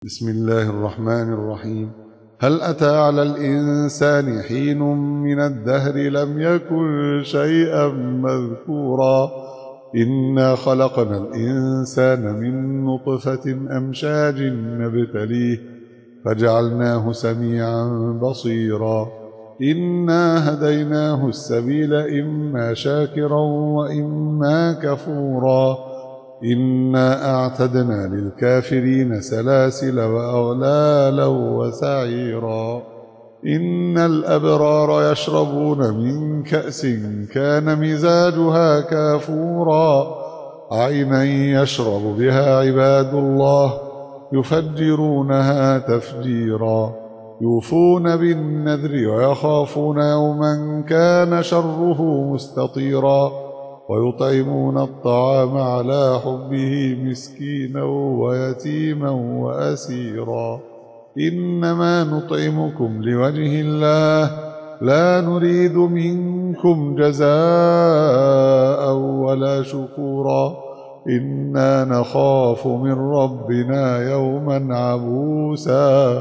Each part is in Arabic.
بسم الله الرحمن الرحيم. هل أتى على الإنسان حين من الدهر لم يكن شيئا مذكورا إنا خلقنا الإنسان من نطفة أمشاج نبتليه فجعلناه سميعا بصيرا إنا هديناه السبيل إما شاكرا وإما كفورا إنا أعتدنا للكافرين سلاسل وأغلالا وسعيرا إن الأبرار يشربون من كأس كان مزاجها كافورا عينا يشرب بها عباد الله يفجرونها تفجيرا يوفون بالنذر ويخافون يوما كان شره مستطيرا ويطعمون الطعام على حبه مسكينا ويتيما وأسيرا إنما نطعمكم لوجه الله لا نريد منكم جزاء ولا شكورا إنا نخاف من ربنا يوما عبوسا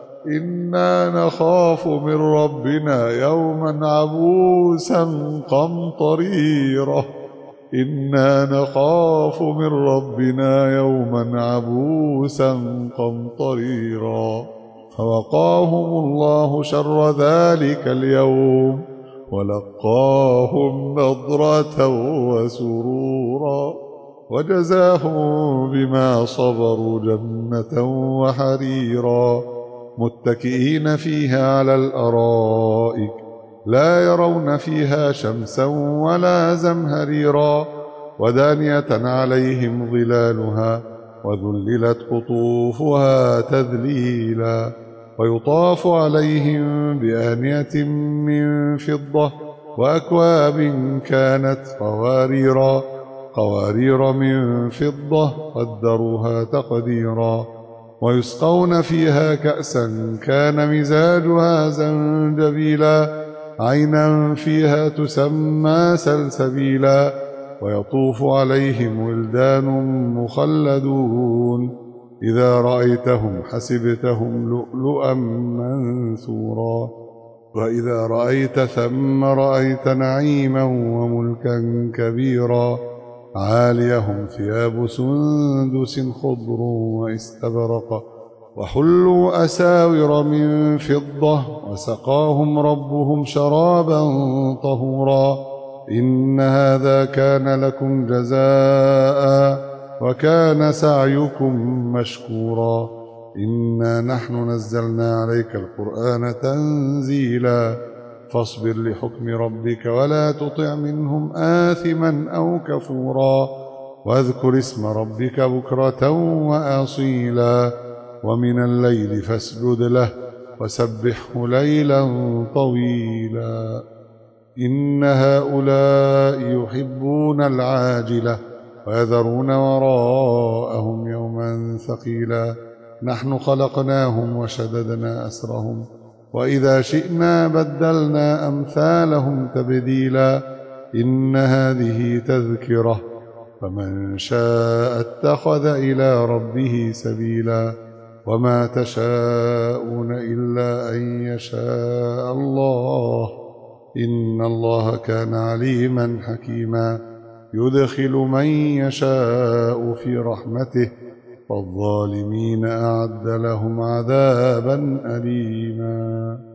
قمطريرا فوقاهم الله شر ذلك اليوم ولقاهم نضرة وسرورا وجزاهم بما صبروا جنة وحريرا متكئين فيها على الأرائك لا يرون فيها شمسا ولا زمهريرا ودانية عليهم ظلالها وذللت قطوفها تذليلا ويطاف عليهم بآنية من فضة وأكواب كانت قوارير من فضة قدروها تقديرا ويسقون فيها كأسا كان مزاجها زنجبيلا عينا فيها تسمى سلسبيلا ويطوف عليهم ولدان مخلدون إذا رأيتهم حسبتهم لؤلؤا منثورا وإذا رأيت ثم رأيت نعيما وملكا كبيرا عاليهم ثياب سندس خضر واستبرق وحلوا أساور من فضة وسقاهم ربهم شرابا طهورا إن هذا كان لكم جزاء وكان سعيكم مشكورا إنا نحن نزلنا عليك القرآن تنزيلا فاصبر لحكم ربك ولا تطع منهم آثما أو كفورا واذكر اسم ربك بكرة وأصيلا ومن الليل فاسجد له وسبحه ليلا طويلا إن هؤلاء يحبون العاجلة ويذرون وراءهم يوما ثقيلا نحن خلقناهم وشددنا أسرهم وإذا شئنا بدلنا أمثالهم تبديلا إن هذه تذكرة فمن شاء اتخذ إلى ربه سبيلا وما تشاءون إلا أن يشاء الله إن الله كان عليما حكيما يدخل من يشاء في رحمته والظالمين أعد لهم عذابا أليما